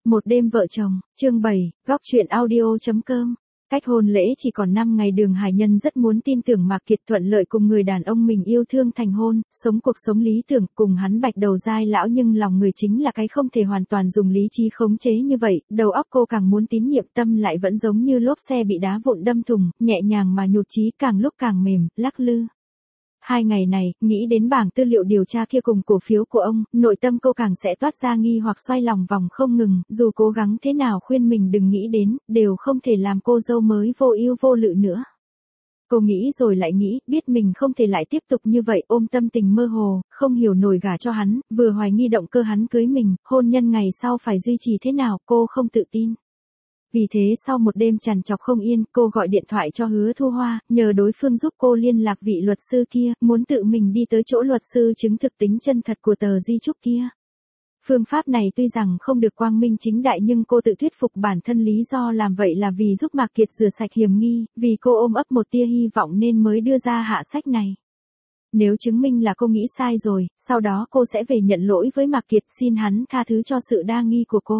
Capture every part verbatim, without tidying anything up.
Một đêm vợ chồng, chương bảy, góc chuyện audio.com. Cách hôn lễ chỉ còn năm ngày, Đường Hải Nhân rất muốn tin tưởng Mạc Kiệt thuận lợi cùng người đàn ông mình yêu thương thành hôn, sống cuộc sống lý tưởng cùng hắn bạch đầu dai lão, nhưng lòng người chính là cái không thể hoàn toàn dùng lý trí khống chế như vậy, đầu óc cô càng muốn tín nhiệm, tâm lại vẫn giống như lốp xe bị đá vụn đâm thùng, nhẹ nhàng mà nhụt chí, càng lúc càng mềm, lắc lư. Hai ngày này, nghĩ đến bảng tư liệu điều tra kia cùng cổ phiếu của ông, nội tâm cô càng sẽ toát ra nghi hoặc xoay lòng vòng không ngừng, dù cố gắng thế nào khuyên mình đừng nghĩ đến, đều không thể làm cô dâu mới vô ưu vô lự nữa. Cô nghĩ rồi lại nghĩ, biết mình không thể lại tiếp tục như vậy, ôm tâm tình mơ hồ, không hiểu nổi gả cho hắn, vừa hoài nghi động cơ hắn cưới mình, hôn nhân ngày sau phải duy trì thế nào, cô không tự tin. Vì thế sau một đêm trằn trọc không yên, cô gọi điện thoại cho Hứa Thu Hoa, nhờ đối phương giúp cô liên lạc vị luật sư kia, muốn tự mình đi tới chỗ luật sư chứng thực tính chân thật của tờ di chúc kia. Phương pháp này tuy rằng không được quang minh chính đại, nhưng cô tự thuyết phục bản thân lý do làm vậy là vì giúp Mạc Kiệt rửa sạch hiểm nghi, vì cô ôm ấp một tia hy vọng nên mới đưa ra hạ sách này. Nếu chứng minh là cô nghĩ sai rồi, sau đó cô sẽ về nhận lỗi với Mạc Kiệt, xin hắn tha thứ cho sự đa nghi của cô.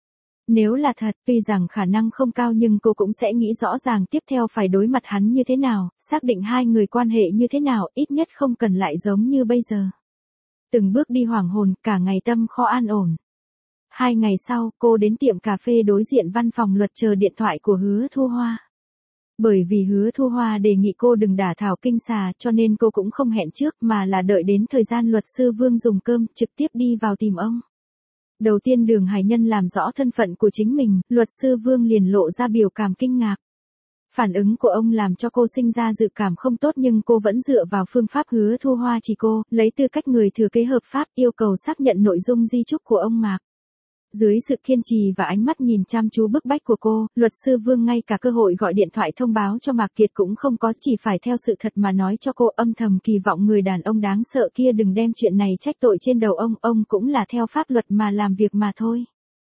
Nếu là thật, tuy rằng khả năng không cao nhưng cô cũng sẽ nghĩ rõ ràng tiếp theo phải đối mặt hắn như thế nào, xác định hai người quan hệ như thế nào, ít nhất không cần lại giống như bây giờ. Từng bước đi hoảng hồn, cả ngày tâm khó an ổn. Hai ngày sau, cô đến tiệm cà phê đối diện văn phòng luật chờ điện thoại của Hứa Thu Hoa. Bởi vì Hứa Thu Hoa đề nghị cô đừng đả thảo kinh xà, cho nên cô cũng không hẹn trước mà là đợi đến thời gian luật sư Vương dùng cơm, trực tiếp đi vào tìm ông. Đầu tiên Đường Hải Nhân làm rõ thân phận của chính mình, luật sư Vương liền lộ ra biểu cảm kinh ngạc. Phản ứng của ông làm cho cô sinh ra dự cảm không tốt, nhưng cô vẫn dựa vào phương pháp Hứa Thu Hoa chỉ cô, lấy tư cách người thừa kế hợp pháp, yêu cầu xác nhận nội dung di chúc của ông Mạc. Dưới sự kiên trì và ánh mắt nhìn chăm chú bức bách của cô, luật sư Vương ngay cả cơ hội gọi điện thoại thông báo cho Mạc Kiệt cũng không có, chỉ phải theo sự thật mà nói cho cô, âm thầm kỳ vọng người đàn ông đáng sợ kia đừng đem chuyện này trách tội trên đầu ông, ông cũng là theo pháp luật mà làm việc mà thôi.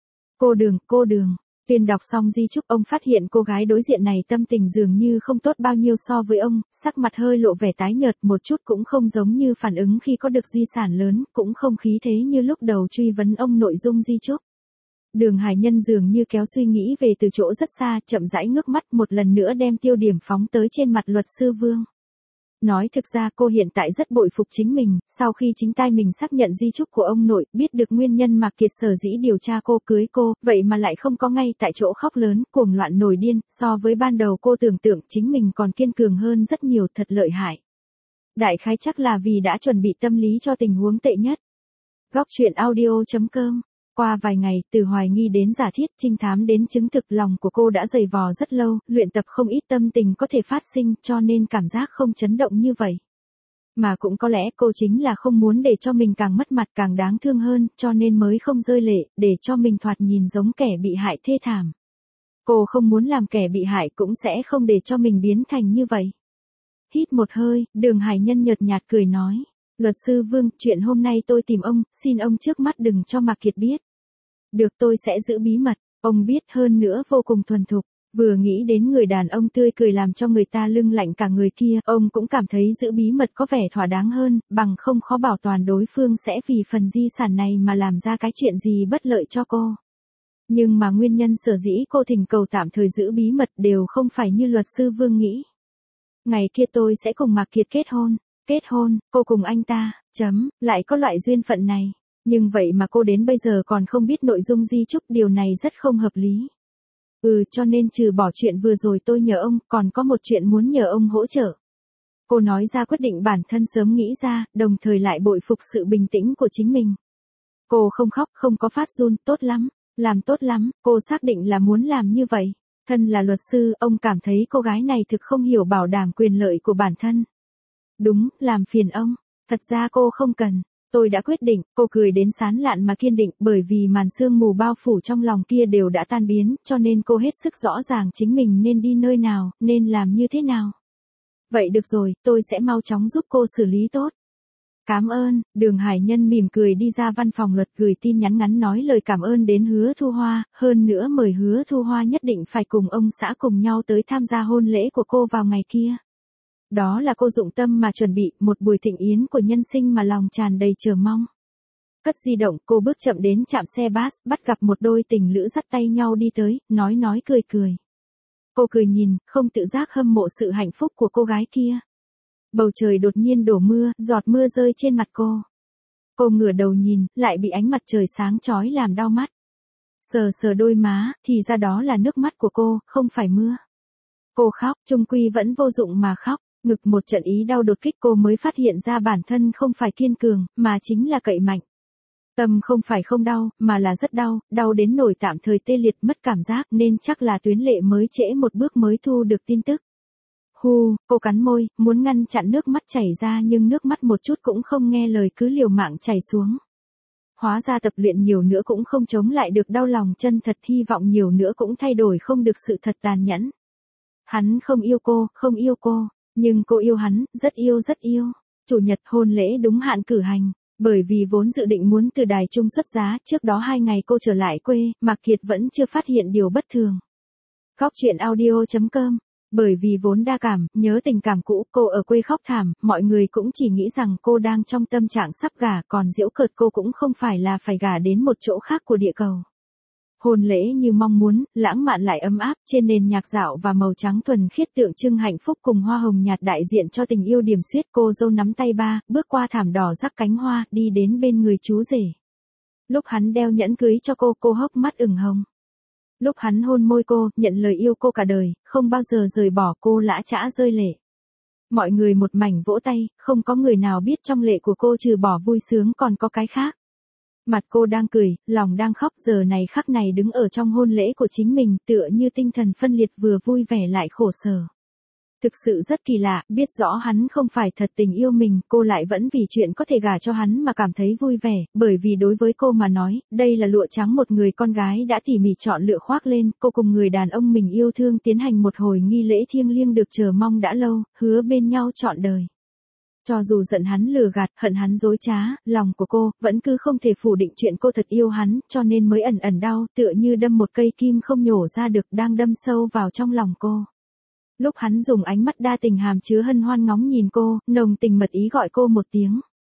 Cô Đường, cô Đường. Tuyên đọc xong di chúc, ông phát hiện cô gái đối diện này tâm tình dường như không tốt bao nhiêu so với ông, sắc mặt hơi lộ vẻ tái nhợt, một chút cũng không giống như phản ứng khi có được di sản lớn, cũng không khí thế như lúc đầu truy vấn ông nội dung di chúc. Đường Hải Nhân dường như kéo suy nghĩ về từ chỗ rất xa, chậm rãi ngước mắt, một lần nữa đem tiêu điểm phóng tới trên mặt luật sư Vương. Nói thực ra cô hiện tại rất bội phục chính mình, sau khi chính tay mình xác nhận di chúc của ông nội, biết được nguyên nhân Mạc Kiệt sở dĩ điều tra cô, cưới cô, vậy mà lại không có ngay tại chỗ khóc lớn, cuồng loạn nổi điên, so với ban đầu cô tưởng tượng chính mình còn kiên cường hơn rất nhiều, thật lợi hại. Đại khái chắc là vì đã chuẩn bị tâm lý cho tình huống tệ nhất. Góc chuyện audio.com. Qua vài ngày, từ hoài nghi đến giả thiết, trinh thám đến chứng thực, lòng của cô đã dày vò rất lâu, luyện tập không ít tâm tình có thể phát sinh, cho nên cảm giác không chấn động như vậy. Mà cũng có lẽ cô chính là không muốn để cho mình càng mất mặt, càng đáng thương hơn, cho nên mới không rơi lệ, để cho mình thoạt nhìn giống kẻ bị hại thê thảm. Cô không muốn làm kẻ bị hại, cũng sẽ không để cho mình biến thành như vậy. Hít một hơi, Đường Hải Nhân nhợt nhạt cười nói. Luật sư Vương, chuyện hôm nay tôi tìm ông, xin ông trước mắt đừng cho Mạc Kiệt biết. Được, tôi sẽ giữ bí mật, ông biết, hơn nữa vô cùng thuần thục. Vừa nghĩ đến người đàn ông tươi cười làm cho người ta lưng lạnh cả người kia, ông cũng cảm thấy giữ bí mật có vẻ thỏa đáng hơn, bằng không khó bảo toàn đối phương sẽ vì phần di sản này mà làm ra cái chuyện gì bất lợi cho cô. Nhưng mà nguyên nhân sở dĩ cô thỉnh cầu tạm thời giữ bí mật đều không phải như luật sư Vương nghĩ. Ngày kia tôi sẽ cùng Mạc Kiệt kết hôn. Kết hôn, cô cùng anh ta, chấm, lại có loại duyên phận này. Nhưng vậy mà cô đến bây giờ còn không biết nội dung di chúc, điều này rất không hợp lý. Ừ, cho nên trừ bỏ chuyện vừa rồi tôi nhờ ông, còn có một chuyện muốn nhờ ông hỗ trợ. Cô nói ra quyết định bản thân sớm nghĩ ra, đồng thời lại bội phục sự bình tĩnh của chính mình. Cô không khóc, không có phát run, tốt lắm, làm tốt lắm, cô xác định là muốn làm như vậy. Thân là luật sư, ông cảm thấy cô gái này thực không hiểu bảo đảm quyền lợi của bản thân. Đúng, làm phiền ông. Thật ra cô không cần. Tôi đã quyết định, cô cười đến sán lạn mà kiên định, bởi vì màn sương mù bao phủ trong lòng kia đều đã tan biến, cho nên cô hết sức rõ ràng chính mình nên đi nơi nào, nên làm như thế nào. Vậy được rồi, tôi sẽ mau chóng giúp cô xử lý tốt. Cảm ơn, Đường Hải Nhân mỉm cười đi ra văn phòng luật, gửi tin nhắn ngắn nói lời cảm ơn đến Hứa Thu Hoa, hơn nữa mời Hứa Thu Hoa nhất định phải cùng ông xã cùng nhau tới tham gia hôn lễ của cô vào ngày kia. Đó là cô dụng tâm mà chuẩn bị, một buổi thịnh yến của nhân sinh mà lòng tràn đầy chờ mong. Cất di động, cô bước chậm đến trạm xe bus, bắt gặp một đôi tình lữ dắt tay nhau đi tới, nói nói cười cười. Cô cười nhìn, không tự giác hâm mộ sự hạnh phúc của cô gái kia. Bầu trời đột nhiên đổ mưa, giọt mưa rơi trên mặt cô. Cô ngửa đầu nhìn, lại bị ánh mặt trời sáng chói làm đau mắt. Sờ sờ đôi má, thì ra đó là nước mắt của cô, không phải mưa. Cô khóc, chung quy vẫn vô dụng mà khóc, ngực một trận ý đau đột kích cô mới phát hiện ra bản thân không phải kiên cường, mà chính là cậy mạnh. Tâm không phải không đau, mà là rất đau, đau đến nỗi tạm thời tê liệt mất cảm giác nên chắc là Tuyến Lệ mới trễ một bước mới thu được tin tức. Hu, cô cắn môi, muốn ngăn chặn nước mắt chảy ra nhưng nước mắt một chút cũng không nghe lời cứ liều mạng chảy xuống. Hóa ra tập luyện nhiều nữa cũng không chống lại được đau lòng chân thật, hy vọng nhiều nữa cũng thay đổi không được sự thật tàn nhẫn. Hắn không yêu cô, không yêu cô, nhưng cô yêu hắn, rất yêu rất yêu. Chủ nhật hôn lễ đúng hạn cử hành. Bởi vì vốn dự định muốn từ đài trung xuất giá, trước đó hai ngày cô trở lại quê, Mạc Kiệt vẫn chưa phát hiện điều bất thường. Góc truyện audio chấm com. Bởi vì vốn đa cảm, nhớ tình cảm cũ, cô ở quê khóc thảm, mọi người cũng chỉ nghĩ rằng cô đang trong tâm trạng sắp gả, còn giễu cợt cô cũng không phải là phải gả đến một chỗ khác của địa cầu. Hôn lễ như mong muốn, lãng mạn lại ấm áp, trên nền nhạc dạo và màu trắng thuần khiết tượng trưng hạnh phúc cùng hoa hồng nhạt đại diện cho tình yêu điềm xuyết. Cô dâu nắm tay ba, bước qua thảm đỏ rắc cánh hoa, đi đến bên người chú rể. Lúc hắn đeo nhẫn cưới cho cô, cô hốc mắt ửng hồng. Lúc hắn hôn môi cô, nhận lời yêu cô cả đời, không bao giờ rời bỏ cô, lã chã rơi lệ. Mọi người một mảnh vỗ tay, không có người nào biết trong lệ của cô trừ bỏ vui sướng còn có cái khác. Mặt cô đang cười, lòng đang khóc, giờ này khắc này đứng ở trong hôn lễ của chính mình, tựa như tinh thần phân liệt, vừa vui vẻ lại khổ sở. Thực sự rất kỳ lạ, biết rõ hắn không phải thật tình yêu mình, cô lại vẫn vì chuyện có thể gả cho hắn mà cảm thấy vui vẻ, bởi vì đối với cô mà nói, đây là lụa trắng một người con gái đã tỉ mỉ chọn lựa khoác lên, cô cùng người đàn ông mình yêu thương tiến hành một hồi nghi lễ thiêng liêng được chờ mong đã lâu, hứa bên nhau trọn đời. Cho dù giận hắn lừa gạt, hận hắn dối trá, lòng của cô vẫn cứ không thể phủ định chuyện cô thật yêu hắn, cho nên mới ẩn ẩn đau, tựa như đâm một cây kim không nhổ ra được, đang đâm sâu vào trong lòng cô. Lúc hắn dùng ánh mắt đa tình hàm chứa hân hoan ngóng nhìn cô, nồng tình mật ý gọi cô một tiếng.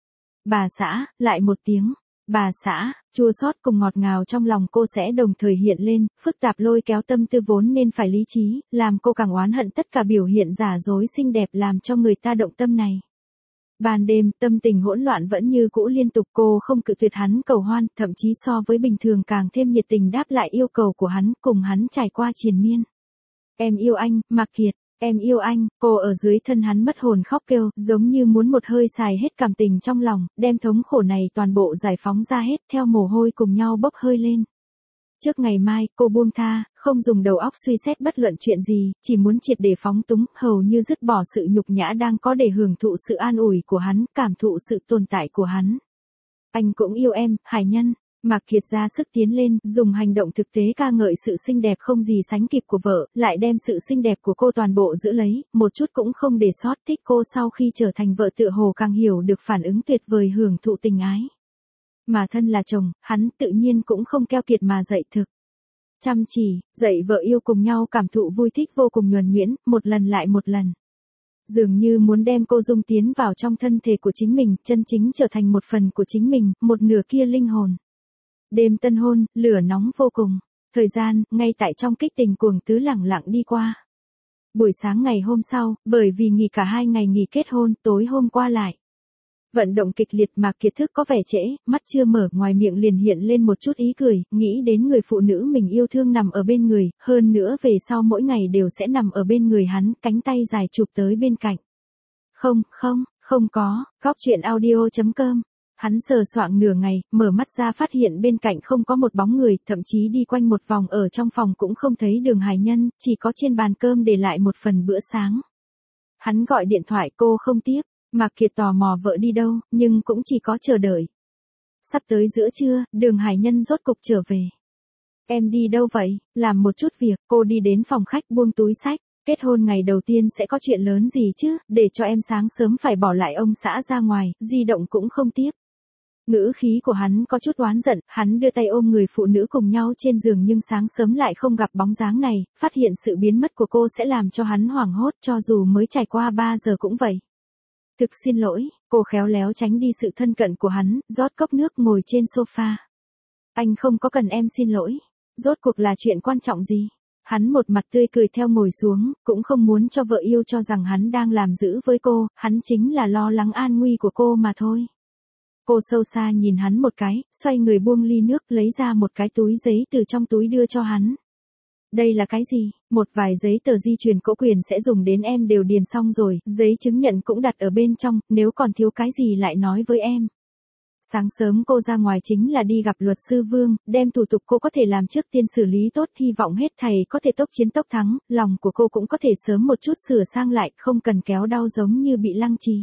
Bà xã, lại một tiếng. Bà xã, chua xót cùng ngọt ngào trong lòng cô sẽ đồng thời hiện lên, phức tạp lôi kéo tâm tư vốn nên phải lý trí, làm cô càng oán hận tất cả biểu hiện giả dối xinh đẹp làm cho người ta động tâm này. Ban đêm, tâm tình hỗn loạn vẫn như cũ liên tục, cô không cự tuyệt hắn cầu hoan, thậm chí so với bình thường càng thêm nhiệt tình đáp lại yêu cầu của hắn, cùng hắn trải qua triền miên. Em yêu anh, Mạc Kiệt, em yêu anh, cô ở dưới thân hắn mất hồn khóc kêu, giống như muốn một hơi xài hết cảm tình trong lòng, đem thống khổ này toàn bộ giải phóng ra hết, theo mồ hôi cùng nhau bốc hơi lên. Trước ngày mai, cô buông tha, không dùng đầu óc suy xét bất luận chuyện gì, chỉ muốn triệt để phóng túng, hầu như dứt bỏ sự nhục nhã đang có để hưởng thụ sự an ủi của hắn, cảm thụ sự tồn tại của hắn. Anh cũng yêu em, Hải Nhân. Mạc Kiệt ra sức tiến lên, dùng hành động thực tế ca ngợi sự xinh đẹp không gì sánh kịp của vợ, lại đem sự xinh đẹp của cô toàn bộ giữ lấy, một chút cũng không để sót. Thích cô sau khi trở thành vợ tựa hồ càng hiểu được phản ứng tuyệt vời hưởng thụ tình ái. Mà thân là chồng, hắn tự nhiên cũng không keo kiệt mà dạy thực. Chăm chỉ, dạy vợ yêu cùng nhau cảm thụ vui thích vô cùng nhuần nhuyễn, một lần lại một lần. Dường như muốn đem cô dung tiến vào trong thân thể của chính mình, chân chính trở thành một phần của chính mình, một nửa kia linh hồn. Đêm tân hôn, lửa nóng vô cùng. Thời gian, ngay tại trong kích tình cuồng tứ lẳng lặng đi qua. Buổi sáng ngày hôm sau, bởi vì nghỉ cả hai ngày nghỉ kết hôn, tối hôm qua lại. Vận động kịch liệt, Mạc Kiệt thức có vẻ trễ, mắt chưa mở, ngoài miệng liền hiện lên một chút ý cười, nghĩ đến người phụ nữ mình yêu thương nằm ở bên người, hơn nữa về sau mỗi ngày đều sẽ nằm ở bên người hắn, cánh tay dài chụp tới bên cạnh. Không, không, không có, góc truyện audio chấm com. Hắn sờ soạng nửa ngày, mở mắt ra phát hiện bên cạnh không có một bóng người, thậm chí đi quanh một vòng ở trong phòng cũng không thấy Đường Hải Nhân, chỉ có trên bàn cơm để lại một phần bữa sáng. Hắn gọi điện thoại, cô không tiếp. Mạc Kiệt tò mò vợ đi đâu, nhưng cũng chỉ có chờ đợi. Sắp tới giữa trưa, Đường Hải Nhân rốt cục trở về. Em đi đâu vậy? Làm một chút việc, cô đi đến phòng khách buông túi sách. Kết hôn ngày đầu tiên sẽ có chuyện lớn gì chứ, để cho em sáng sớm phải bỏ lại ông xã ra ngoài, di động cũng không tiếp. Ngữ khí của hắn có chút oán giận, hắn đưa tay ôm người phụ nữ cùng nhau trên giường nhưng sáng sớm lại không gặp bóng dáng này, phát hiện sự biến mất của cô sẽ làm cho hắn hoảng hốt cho dù mới trải qua ba giờ cũng vậy. Thực xin lỗi, cô khéo léo tránh đi sự thân cận của hắn, rót cốc nước ngồi trên sofa. Anh không có cần em xin lỗi. Rốt cuộc là chuyện quan trọng gì? Hắn một mặt tươi cười theo ngồi xuống, cũng không muốn cho vợ yêu cho rằng hắn đang làm dữ với cô, hắn chính là lo lắng an nguy của cô mà thôi. Cô sâu xa nhìn hắn một cái, xoay người buông ly nước lấy ra một cái túi giấy từ trong túi đưa cho hắn. Đây là cái gì? Một vài giấy tờ di truyền cỗ quyền sẽ dùng đến em đều điền xong rồi, giấy chứng nhận cũng đặt ở bên trong, nếu còn thiếu cái gì lại nói với em. Sáng sớm cô ra ngoài chính là đi gặp luật sư Vương, đem thủ tục cô có thể làm trước tiên xử lý tốt, hy vọng hết thầy có thể tốc chiến tốc thắng, lòng của cô cũng có thể sớm một chút sửa sang lại, không cần kéo đau giống như bị lăng trì.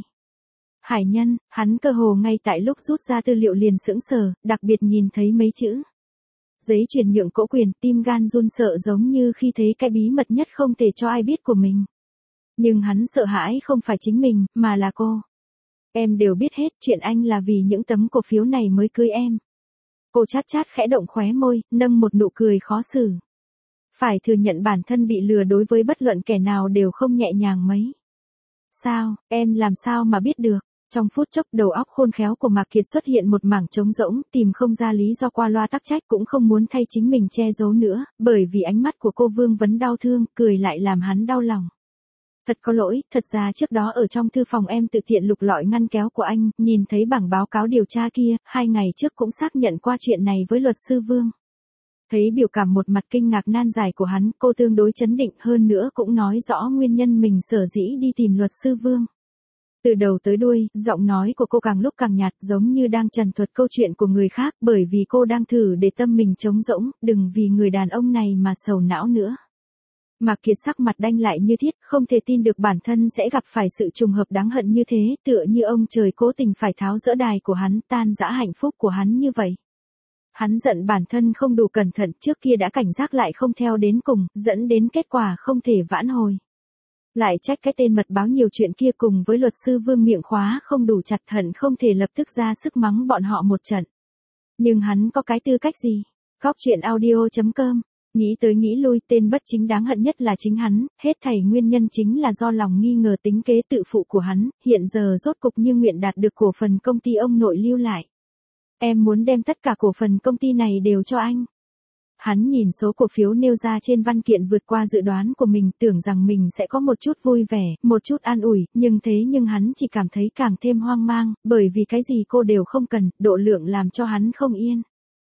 Hải Nhân, hắn cơ hồ ngay tại lúc rút ra tư liệu liền sững sờ, đặc biệt nhìn thấy mấy chữ. Giấy chuyển nhượng cỗ quyền, tim gan run sợ giống như khi thấy cái bí mật nhất không thể cho ai biết của mình. Nhưng hắn sợ hãi không phải chính mình, mà là cô. Em đều biết hết, chuyện anh là vì những tấm cổ phiếu này mới cưới em. Cô chát chát khẽ động khóe môi, nâng một nụ cười khó xử. Phải thừa nhận bản thân bị lừa đối với bất luận kẻ nào đều không nhẹ nhàng mấy. Sao, em làm sao mà biết được? Trong phút chốc đầu óc khôn khéo của Mạc Kiệt xuất hiện một mảng trống rỗng, tìm không ra lý do qua loa tắc trách cũng không muốn thay chính mình che giấu nữa, bởi vì ánh mắt của cô vương vấn đau thương, cười lại làm hắn đau lòng. Thật có lỗi, thật ra trước đó ở trong thư phòng em tự tiện lục lọi ngăn kéo của anh, nhìn thấy bảng báo cáo điều tra kia, hai ngày trước cũng xác nhận qua chuyện này với luật sư Vương. Thấy biểu cảm một mặt kinh ngạc nan giải của hắn, cô tương đối chấn định hơn nữa cũng nói rõ nguyên nhân mình sở dĩ đi tìm luật sư Vương. Từ đầu tới đuôi, giọng nói của cô càng lúc càng nhạt giống như đang trần thuật câu chuyện của người khác bởi vì cô đang thử để tâm mình trống rỗng, đừng vì người đàn ông này mà sầu não nữa. Mạc Kiệt sắc mặt đanh lại như thiết, không thể tin được bản thân sẽ gặp phải sự trùng hợp đáng hận như thế, tựa như ông trời cố tình phải tháo dỡ đài của hắn, tan rã hạnh phúc của hắn như vậy. Hắn giận bản thân không đủ cẩn thận, trước kia đã cảnh giác lại không theo đến cùng, dẫn đến kết quả không thể vãn hồi. Lại trách cái tên mật báo nhiều chuyện kia cùng với luật sư Vương miệng khóa không đủ chặt, hận không thể lập tức ra sức mắng bọn họ một trận. Nhưng hắn có cái tư cách gì? Góc truyện audio chấm com. Nghĩ tới nghĩ lui, tên bất chính đáng hận nhất là chính hắn, hết thảy nguyên nhân chính là do lòng nghi ngờ tính kế tự phụ của hắn, hiện giờ rốt cục như nguyện đạt được cổ phần công ty ông nội lưu lại. Em muốn đem tất cả cổ phần công ty này đều cho anh. Hắn nhìn số cổ phiếu nêu ra trên văn kiện vượt qua dự đoán của mình, tưởng rằng mình sẽ có một chút vui vẻ, một chút an ủi, nhưng thế nhưng hắn chỉ cảm thấy càng thêm hoang mang, bởi vì cái gì cô đều không cần, độ lượng làm cho hắn không yên.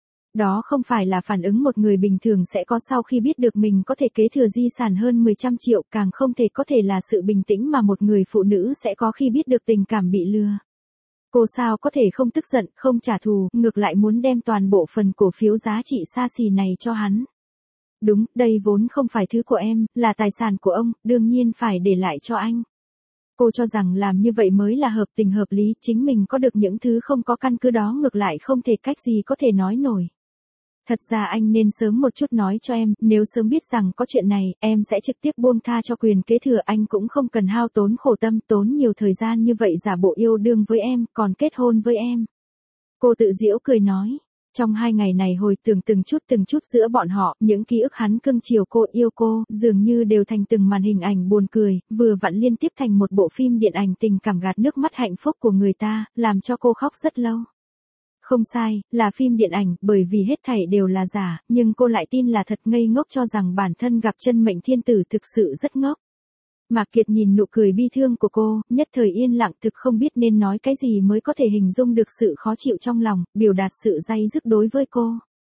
Đó không phải là phản ứng một người bình thường sẽ có sau khi biết được mình có thể kế thừa di sản hơn mười trăm triệu, càng không thể có thể là sự bình tĩnh mà một người phụ nữ sẽ có khi biết được tình cảm bị lừa. Cô sao có thể không tức giận, không trả thù, ngược lại muốn đem toàn bộ phần cổ phiếu giá trị xa xỉ này cho hắn. Đúng, đây vốn không phải thứ của em, là tài sản của ông, đương nhiên phải để lại cho anh. Cô cho rằng làm như vậy mới là hợp tình hợp lý, chính mình có được những thứ không có căn cứ đó ngược lại không thể cách gì có thể nói nổi. Thật ra anh nên sớm một chút nói cho em, nếu sớm biết rằng có chuyện này, em sẽ trực tiếp buông tha cho quyền kế thừa, anh cũng không cần hao tốn khổ tâm, tốn nhiều thời gian như vậy giả bộ yêu đương với em, còn kết hôn với em. Cô tự giễu cười nói, trong hai ngày này hồi tưởng từng chút từng chút giữa bọn họ, những ký ức hắn cưng chiều cô, yêu cô, dường như đều thành từng màn hình ảnh buồn cười, vừa vặn liên tiếp thành một bộ phim điện ảnh tình cảm gạt nước mắt hạnh phúc của người ta, làm cho cô khóc rất lâu. Không sai, là phim điện ảnh, bởi vì hết thảy đều là giả, nhưng cô lại tin là thật, ngây ngốc cho rằng bản thân gặp chân mệnh thiên tử, thực sự rất ngốc. Mạc Kiệt nhìn nụ cười bi thương của cô, nhất thời yên lặng, thực không biết nên nói cái gì mới có thể hình dung được sự khó chịu trong lòng, biểu đạt sự day dứt đối với cô.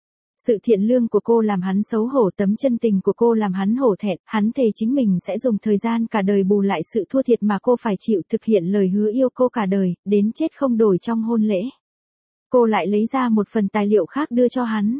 Sự thiện lương của cô làm hắn xấu hổ, tấm chân tình của cô làm hắn hổ thẹn, hắn thề chính mình sẽ dùng thời gian cả đời bù lại sự thua thiệt mà cô phải chịu, thực hiện lời hứa yêu cô cả đời, đến chết không đổi trong hôn lễ. Cô lại lấy ra một phần tài liệu khác đưa cho hắn.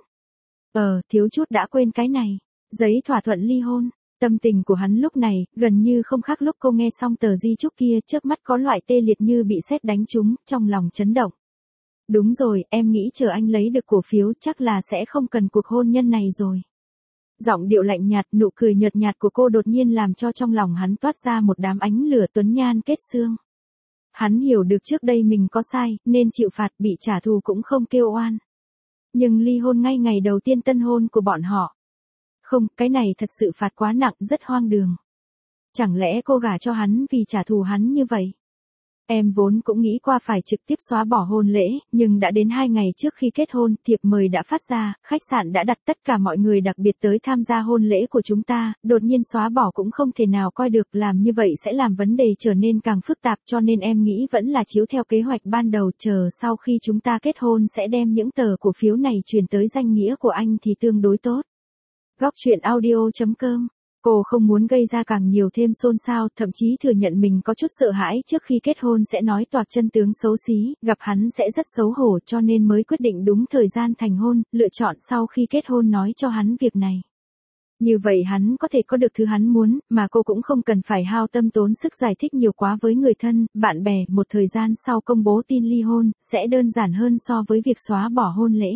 Ờ, thiếu chút đã quên cái này. Giấy thỏa thuận ly hôn. Tâm tình của hắn lúc này, gần như không khác lúc cô nghe xong tờ di chúc kia, trước mắt có loại tê liệt như bị sét đánh trúng, trong lòng chấn động. Đúng rồi, em nghĩ chờ anh lấy được cổ phiếu chắc là sẽ không cần cuộc hôn nhân này rồi. Giọng điệu lạnh nhạt, nụ cười nhợt nhạt của cô đột nhiên làm cho trong lòng hắn toát ra một đám ánh lửa tuấn nhan kết xương. Hắn hiểu được trước đây mình có sai, nên chịu phạt, bị trả thù cũng không kêu oan. Nhưng ly hôn ngay ngày đầu tiên tân hôn của bọn họ. Không, cái này thật sự phạt quá nặng, rất hoang đường. Chẳng lẽ cô gả cho hắn vì trả thù hắn như vậy? Em vốn cũng nghĩ qua phải trực tiếp xóa bỏ hôn lễ, nhưng đã đến hai ngày trước khi kết hôn, thiệp mời đã phát ra, khách sạn đã đặt tất cả mọi người đặc biệt tới tham gia hôn lễ của chúng ta, đột nhiên xóa bỏ cũng không thể nào coi được, làm như vậy sẽ làm vấn đề trở nên càng phức tạp, cho nên em nghĩ vẫn là chiếu theo kế hoạch ban đầu, chờ sau khi chúng ta kết hôn sẽ đem những tờ cổ phiếu này chuyển tới danh nghĩa của anh thì tương đối tốt. Góc truyện audio chấm com. Cô không muốn gây ra càng nhiều thêm xôn xao, thậm chí thừa nhận mình có chút sợ hãi trước khi kết hôn sẽ nói toạc chân tướng xấu xí, gặp hắn sẽ rất xấu hổ, cho nên mới quyết định đúng thời gian thành hôn, lựa chọn sau khi kết hôn nói cho hắn việc này. Như vậy hắn có thể có được thứ hắn muốn, mà cô cũng không cần phải hao tâm tốn sức giải thích nhiều quá với người thân, bạn bè, một thời gian sau công bố tin ly hôn, sẽ đơn giản hơn so với việc xóa bỏ hôn lễ.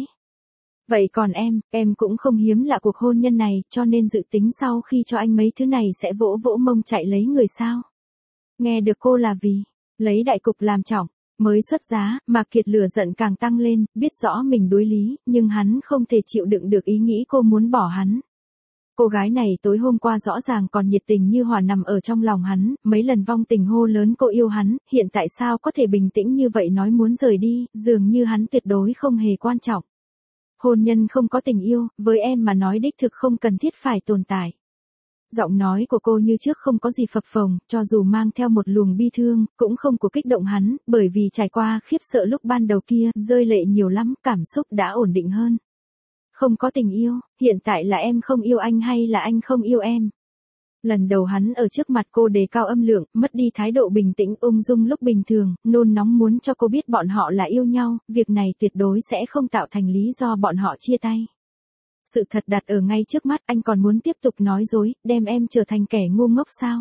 Vậy còn em, em cũng không hiếm lạ cuộc hôn nhân này, cho nên dự tính sau khi cho anh mấy thứ này sẽ vỗ vỗ mông chạy lấy người sao? Nghe được cô là vì, lấy đại cục làm trọng, mới xuất giá, mà Kiệt lửa giận càng tăng lên, biết rõ mình đối lý, nhưng hắn không thể chịu đựng được ý nghĩ cô muốn bỏ hắn. Cô gái này tối hôm qua rõ ràng còn nhiệt tình như hỏa nằm ở trong lòng hắn, mấy lần vong tình hô lớn cô yêu hắn, hiện tại sao có thể bình tĩnh như vậy nói muốn rời đi, dường như hắn tuyệt đối không hề quan trọng. Hôn nhân không có tình yêu, với em mà nói đích thực không cần thiết phải tồn tại. Giọng nói của cô như trước không có gì phập phồng, cho dù mang theo một luồng bi thương, cũng không có kích động hắn, bởi vì trải qua khiếp sợ lúc ban đầu kia, rơi lệ nhiều lắm, cảm xúc đã ổn định hơn. Không có tình yêu, hiện tại là em không yêu anh hay là anh không yêu em? Lần đầu hắn ở trước mặt cô đề cao âm lượng, mất đi thái độ bình tĩnh ung dung lúc bình thường, nôn nóng muốn cho cô biết bọn họ là yêu nhau, việc này tuyệt đối sẽ không tạo thành lý do bọn họ chia tay. Sự thật đặt ở ngay trước mắt, anh còn muốn tiếp tục nói dối, đem em trở thành kẻ ngu ngốc sao?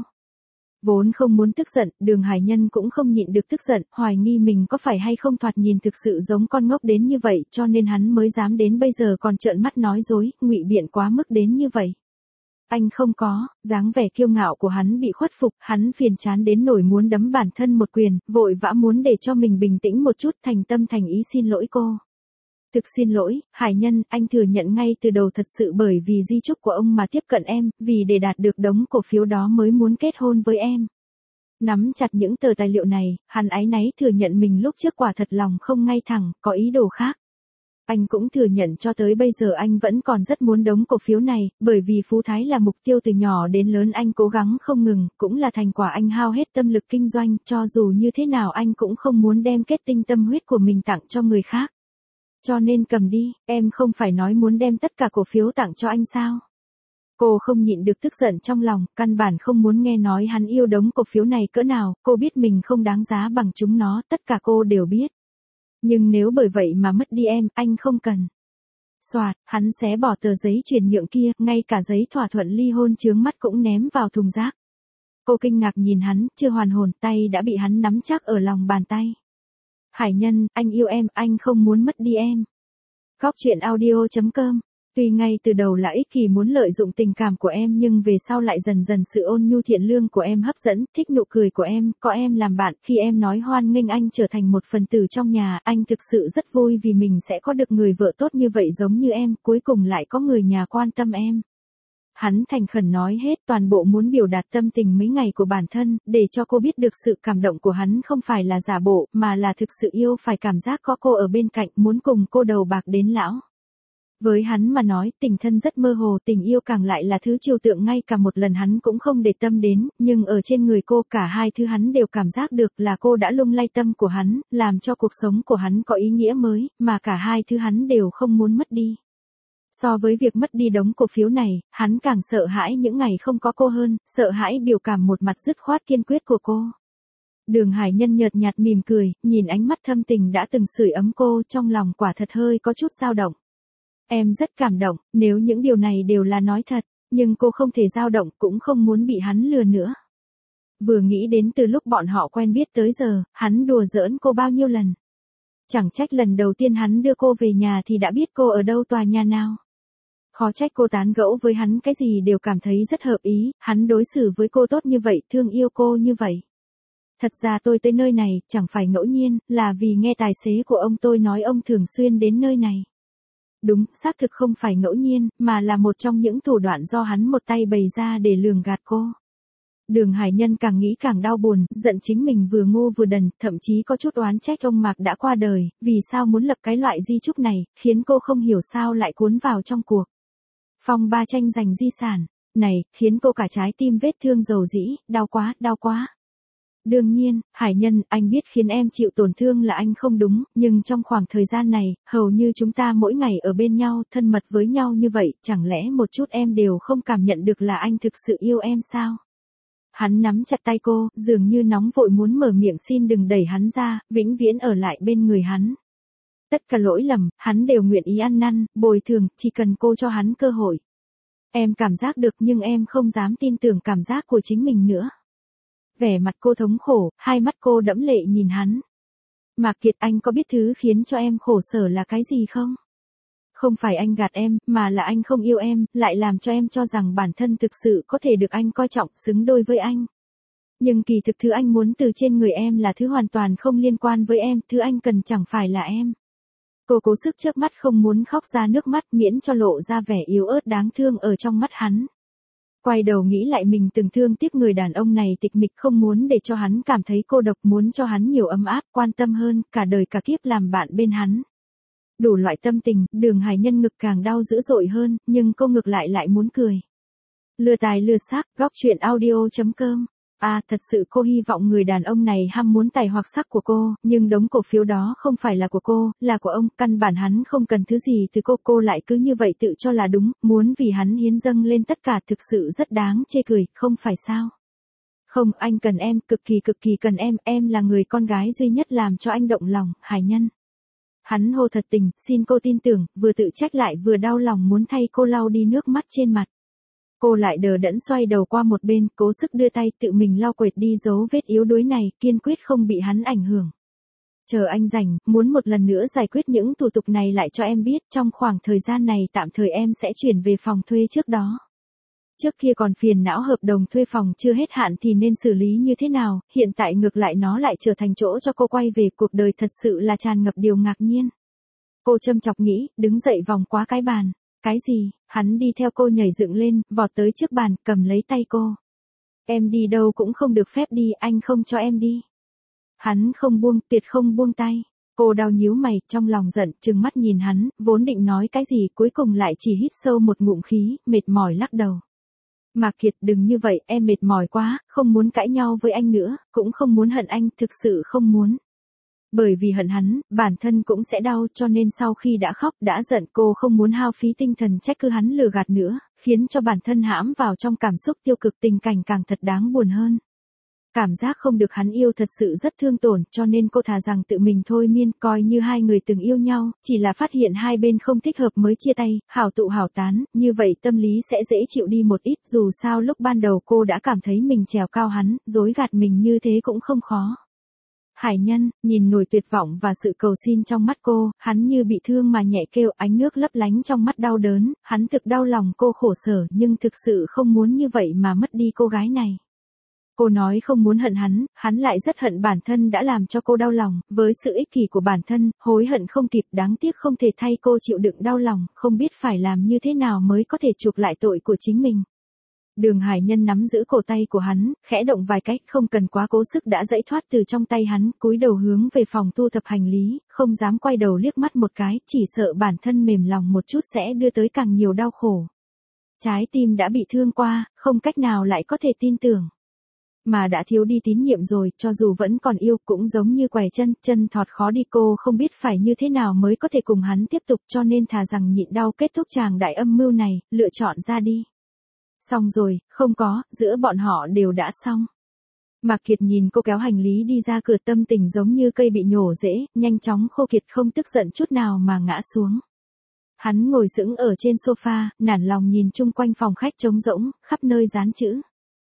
Vốn không muốn tức giận, Đường Hải Nhân cũng không nhịn được tức giận, hoài nghi mình có phải hay không thoạt nhìn thực sự giống con ngốc đến như vậy, cho nên hắn mới dám đến bây giờ còn trợn mắt nói dối, ngụy biện quá mức đến như vậy. Anh không có, dáng vẻ kiêu ngạo của hắn bị khuất phục, hắn phiền chán đến nổi muốn đấm bản thân một quyền, vội vã muốn để cho mình bình tĩnh một chút, thành tâm thành ý xin lỗi cô. Thực xin lỗi, Hải Nhân, anh thừa nhận ngay từ đầu thật sự bởi vì di chúc của ông mà tiếp cận em, vì để đạt được đống cổ phiếu đó mới muốn kết hôn với em. Nắm chặt những tờ tài liệu này, hắn áy náy thừa nhận mình lúc trước quả thật lòng không ngay thẳng, có ý đồ khác. Anh cũng thừa nhận cho tới bây giờ anh vẫn còn rất muốn đống cổ phiếu này, bởi vì Phú Thái là mục tiêu từ nhỏ đến lớn anh cố gắng không ngừng, cũng là thành quả anh hao hết tâm lực kinh doanh, cho dù như thế nào anh cũng không muốn đem kết tinh tâm huyết của mình tặng cho người khác. Cho nên cầm đi, em không phải nói muốn đem tất cả cổ phiếu tặng cho anh sao? Cô không nhịn được tức giận trong lòng, căn bản không muốn nghe nói hắn yêu đống cổ phiếu này cỡ nào, cô biết mình không đáng giá bằng chúng nó, tất cả cô đều biết. Nhưng nếu bởi vậy mà mất đi em, anh không cần. Soạt, hắn xé bỏ tờ giấy chuyển nhượng kia, ngay cả giấy thỏa thuận ly hôn chướng mắt cũng ném vào thùng rác. Cô kinh ngạc nhìn hắn, chưa hoàn hồn, tay đã bị hắn nắm chắc ở lòng bàn tay. Hải Nhân, anh yêu em, anh không muốn mất đi em. Góc truyện audio chấm com. Tuy ngay từ đầu là ích kỷ muốn lợi dụng tình cảm của em nhưng về sau lại dần dần sự ôn nhu thiện lương của em hấp dẫn, thích nụ cười của em, có em làm bạn, khi em nói hoan nghênh anh trở thành một phần tử trong nhà, anh thực sự rất vui vì mình sẽ có được người vợ tốt như vậy giống như em, cuối cùng lại có người nhà quan tâm em. Hắn thành khẩn nói hết toàn bộ muốn biểu đạt tâm tình mấy ngày của bản thân, để cho cô biết được sự cảm động của hắn không phải là giả bộ, mà là thực sự yêu phải cảm giác có cô ở bên cạnh, muốn cùng cô đầu bạc đến lão. Với hắn mà nói, tình thân rất mơ hồ, tình yêu càng lại là thứ trừu tượng ngay cả một lần hắn cũng không để tâm đến, nhưng ở trên người cô cả hai thứ hắn đều cảm giác được là cô đã lung lay tâm của hắn, làm cho cuộc sống của hắn có ý nghĩa mới, mà cả hai thứ hắn đều không muốn mất đi. So với việc mất đi đống cổ phiếu này, hắn càng sợ hãi những ngày không có cô hơn, sợ hãi biểu cảm một mặt dứt khoát kiên quyết của cô. Đường Hải Nhân nhợt nhạt mỉm cười, nhìn ánh mắt thâm tình đã từng sưởi ấm cô, trong lòng quả thật hơi có chút dao động. Em rất cảm động, nếu những điều này đều là nói thật, nhưng cô không thể dao động, cũng không muốn bị hắn lừa nữa. Vừa nghĩ đến từ lúc bọn họ quen biết tới giờ, hắn đùa giỡn cô bao nhiêu lần. Chẳng trách lần đầu tiên hắn đưa cô về nhà thì đã biết cô ở đâu tòa nhà nào. Khó trách cô tán gẫu với hắn cái gì đều cảm thấy rất hợp ý, hắn đối xử với cô tốt như vậy, thương yêu cô như vậy. Thật ra tôi tới nơi này, chẳng phải ngẫu nhiên, là vì nghe tài xế của ông tôi nói ông thường xuyên đến nơi này. Đúng, xác thực không phải ngẫu nhiên, mà là một trong những thủ đoạn do hắn một tay bày ra để lường gạt cô. Đường Hải Nhân càng nghĩ càng đau buồn, giận chính mình vừa ngu vừa đần, thậm chí có chút oán trách ông Mạc đã qua đời, vì sao muốn lập cái loại di chúc này, khiến cô không hiểu sao lại cuốn vào trong cuộc phong ba tranh giành di sản này, khiến cô cả trái tim vết thương dầu dĩ, đau quá, đau quá. Đương nhiên, Hải Nhân, anh biết khiến em chịu tổn thương là anh không đúng, nhưng trong khoảng thời gian này, hầu như chúng ta mỗi ngày ở bên nhau, thân mật với nhau như vậy, chẳng lẽ một chút em đều không cảm nhận được là anh thực sự yêu em sao? Hắn nắm chặt tay cô, dường như nóng vội muốn mở miệng xin đừng đẩy hắn ra, vĩnh viễn ở lại bên người hắn. Tất cả lỗi lầm, hắn đều nguyện ý ăn năn, bồi thường, chỉ cần cô cho hắn cơ hội. Em cảm giác được nhưng em không dám tin tưởng cảm giác của chính mình nữa. Vẻ mặt cô thống khổ, hai mắt cô đẫm lệ nhìn hắn. Mạc Kiệt, anh có biết thứ khiến cho em khổ sở là cái gì không? Không phải anh gạt em, mà là anh không yêu em, lại làm cho em cho rằng bản thân thực sự có thể được anh coi trọng, xứng đôi với anh. Nhưng kỳ thực thứ anh muốn từ trên người em là thứ hoàn toàn không liên quan với em, thứ anh cần chẳng phải là em. Cô cố sức chớp mắt không muốn khóc ra nước mắt miễn cho lộ ra vẻ yếu ớt đáng thương ở trong mắt hắn. Quay đầu nghĩ lại mình từng thương tiếc người đàn ông này tịch mịch không muốn để cho hắn cảm thấy cô độc, muốn cho hắn nhiều ấm áp, quan tâm hơn, cả đời cả kiếp làm bạn bên hắn. Đủ loại tâm tình, Đường Hải Nhân ngực càng đau dữ dội hơn, nhưng cô ngược lại lại muốn cười. Lừa tài lừa xác, góc truyện audio chấm com. À, thật sự cô hy vọng người đàn ông này ham muốn tài hoặc sắc của cô, nhưng đống cổ phiếu đó không phải là của cô, là của ông, căn bản hắn không cần thứ gì từ cô, cô lại cứ như vậy tự cho là đúng, muốn vì hắn hiến dâng lên tất cả, thực sự rất đáng chê cười, không phải sao? Không, anh cần em, cực kỳ cực kỳ cần em, em là người con gái duy nhất làm cho anh động lòng, Hải Nhân. Hắn hô thật tình, xin cô tin tưởng, vừa tự trách lại vừa đau lòng muốn thay cô lau đi nước mắt trên mặt. Cô lại đờ đẫn xoay đầu qua một bên, cố sức đưa tay tự mình lau quệt đi dấu vết yếu đuối này, kiên quyết không bị hắn ảnh hưởng. Chờ anh rảnh, muốn một lần nữa giải quyết những thủ tục này lại cho em biết, trong khoảng thời gian này tạm thời em sẽ chuyển về phòng thuê trước đó. Trước kia còn phiền não hợp đồng thuê phòng chưa hết hạn thì nên xử lý như thế nào, hiện tại ngược lại nó lại trở thành chỗ cho cô quay về, cuộc đời thật sự là tràn ngập điều ngạc nhiên. Cô châm chọc nghĩ, đứng dậy vòng qua cái bàn. Cái gì? Hắn đi theo cô nhảy dựng lên, vọt tới trước bàn, cầm lấy tay cô. Em đi đâu cũng không được phép đi, anh không cho em đi. Hắn không buông, tuyệt không buông tay. Cô đau nhíu mày, trong lòng giận, trừng mắt nhìn hắn, vốn định nói cái gì, cuối cùng lại chỉ hít sâu một ngụm khí, mệt mỏi lắc đầu. Mạc Kiệt, đừng như vậy, em mệt mỏi quá, không muốn cãi nhau với anh nữa, cũng không muốn hận anh, thực sự không muốn. Bởi vì hận hắn, bản thân cũng sẽ đau, cho nên sau khi đã khóc, đã giận, cô không muốn hao phí tinh thần trách cứ hắn lừa gạt nữa, khiến cho bản thân hãm vào trong cảm xúc tiêu cực, tình cảnh càng thật đáng buồn hơn. Cảm giác không được hắn yêu thật sự rất thương tổn, cho nên cô thà rằng tự mình thôi miên, coi như hai người từng yêu nhau, chỉ là phát hiện hai bên không thích hợp mới chia tay, hảo tụ hảo tán, như vậy tâm lý sẽ dễ chịu đi một ít, dù sao lúc ban đầu cô đã cảm thấy mình trèo cao hắn, dối gạt mình như thế cũng không khó. Hải Nhân, nhìn nổi tuyệt vọng và sự cầu xin trong mắt cô, hắn như bị thương mà nhẹ kêu, ánh nước lấp lánh trong mắt đau đớn, hắn thực đau lòng cô khổ sở nhưng thực sự không muốn như vậy mà mất đi cô gái này. Cô nói không muốn hận hắn, hắn lại rất hận bản thân đã làm cho cô đau lòng, với sự ích kỷ của bản thân, hối hận không kịp, đáng tiếc không thể thay cô chịu đựng đau lòng, không biết phải làm như thế nào mới có thể chuộc lại tội của chính mình. Đường Hải Nhân nắm giữ cổ tay của hắn, khẽ động vài cách, không cần quá cố sức đã dãy thoát từ trong tay hắn, cúi đầu hướng về phòng thu thập hành lý, không dám quay đầu liếc mắt một cái, chỉ sợ bản thân mềm lòng một chút sẽ đưa tới càng nhiều đau khổ. Trái tim đã bị thương qua, không cách nào lại có thể tin tưởng. Mà đã thiếu đi tín nhiệm rồi, cho dù vẫn còn yêu cũng giống như quẻ chân, chân thọt khó đi, cô không biết phải như thế nào mới có thể cùng hắn tiếp tục, cho nên thà rằng nhịn đau kết thúc tràng đại âm mưu này, lựa chọn ra đi. Xong rồi, không có, giữa bọn họ đều đã xong. Mạc Kiệt nhìn cô kéo hành lý đi ra cửa, tâm tình giống như cây bị nhổ rễ, nhanh chóng khô kiệt, không tức giận chút nào mà ngã xuống. Hắn ngồi sững ở trên sofa, nản lòng nhìn chung quanh phòng khách trống rỗng, khắp nơi dán chữ.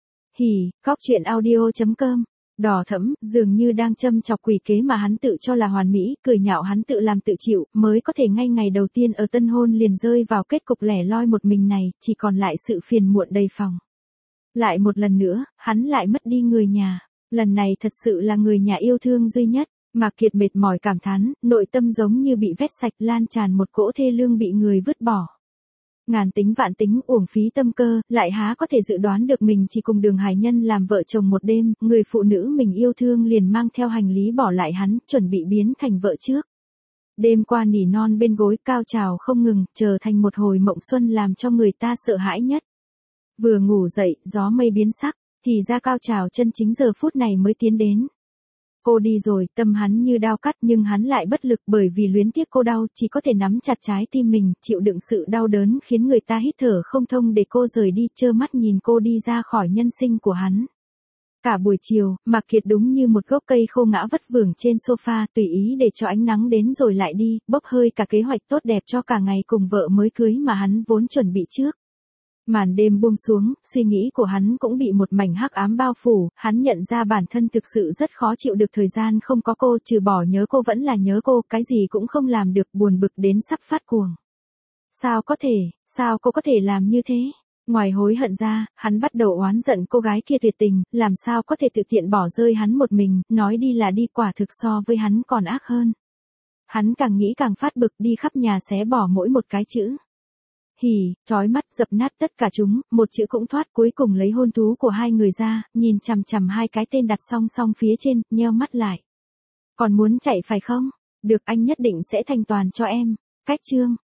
Hỉ, góc truyện audio chấm com. Đỏ thẫm, dường như đang châm chọc quỷ kế mà hắn tự cho là hoàn mỹ, cười nhạo hắn tự làm tự chịu, mới có thể ngay ngày đầu tiên ở tân hôn liền rơi vào kết cục lẻ loi một mình này, chỉ còn lại sự phiền muộn đầy phòng. Lại một lần nữa, hắn lại mất đi người nhà, lần này thật sự là người nhà yêu thương duy nhất. Mạc Kiệt mệt mỏi cảm thán, nội tâm giống như bị vét sạch, lan tràn một cỗ thê lương bị người vứt bỏ. Ngàn tính vạn tính uổng phí tâm cơ, lại há có thể dự đoán được mình chỉ cùng Đường Hải Nhân làm vợ chồng một đêm, người phụ nữ mình yêu thương liền mang theo hành lý bỏ lại hắn, chuẩn bị biến thành vợ trước. Đêm qua nỉ non bên gối cao trào không ngừng, trở thành một hồi mộng xuân làm cho người ta sợ hãi nhất. Vừa ngủ dậy, gió mây biến sắc, thì ra cao trào chân chính giờ phút này mới tiến đến. Cô đi rồi, tâm hắn như đao cắt nhưng hắn lại bất lực bởi vì luyến tiếc cô đau, chỉ có thể nắm chặt trái tim mình, chịu đựng sự đau đớn khiến người ta hít thở không thông để cô rời đi, trơ mắt nhìn cô đi ra khỏi nhân sinh của hắn. Cả buổi chiều, Mạc Kiệt đúng như một gốc cây khô ngã vất vưởng trên sofa, tùy ý để cho ánh nắng đến rồi lại đi, bốc hơi cả kế hoạch tốt đẹp cho cả ngày cùng vợ mới cưới mà hắn vốn chuẩn bị trước. Màn đêm buông xuống, suy nghĩ của hắn cũng bị một mảnh hắc ám bao phủ, hắn nhận ra bản thân thực sự rất khó chịu được thời gian không có cô, trừ bỏ nhớ cô vẫn là nhớ cô, cái gì cũng không làm được, buồn bực đến sắp phát cuồng. Sao có thể, sao cô có thể làm như thế? Ngoài hối hận ra, hắn bắt đầu oán giận cô gái kia tuyệt tình, làm sao có thể tự tiện bỏ rơi hắn một mình, nói đi là đi, quả thực so với hắn còn ác hơn. Hắn càng nghĩ càng phát bực, đi khắp nhà xé bỏ mỗi một cái chữ. Hỉ, chói mắt, dập nát tất cả chúng, một chữ cũng thoát, cuối cùng lấy hôn thú của hai người ra, nhìn chằm chằm hai cái tên đặt song song phía trên, nheo mắt lại. Còn muốn chạy phải không? Được, anh nhất định sẽ thành toàn cho em. Cách chương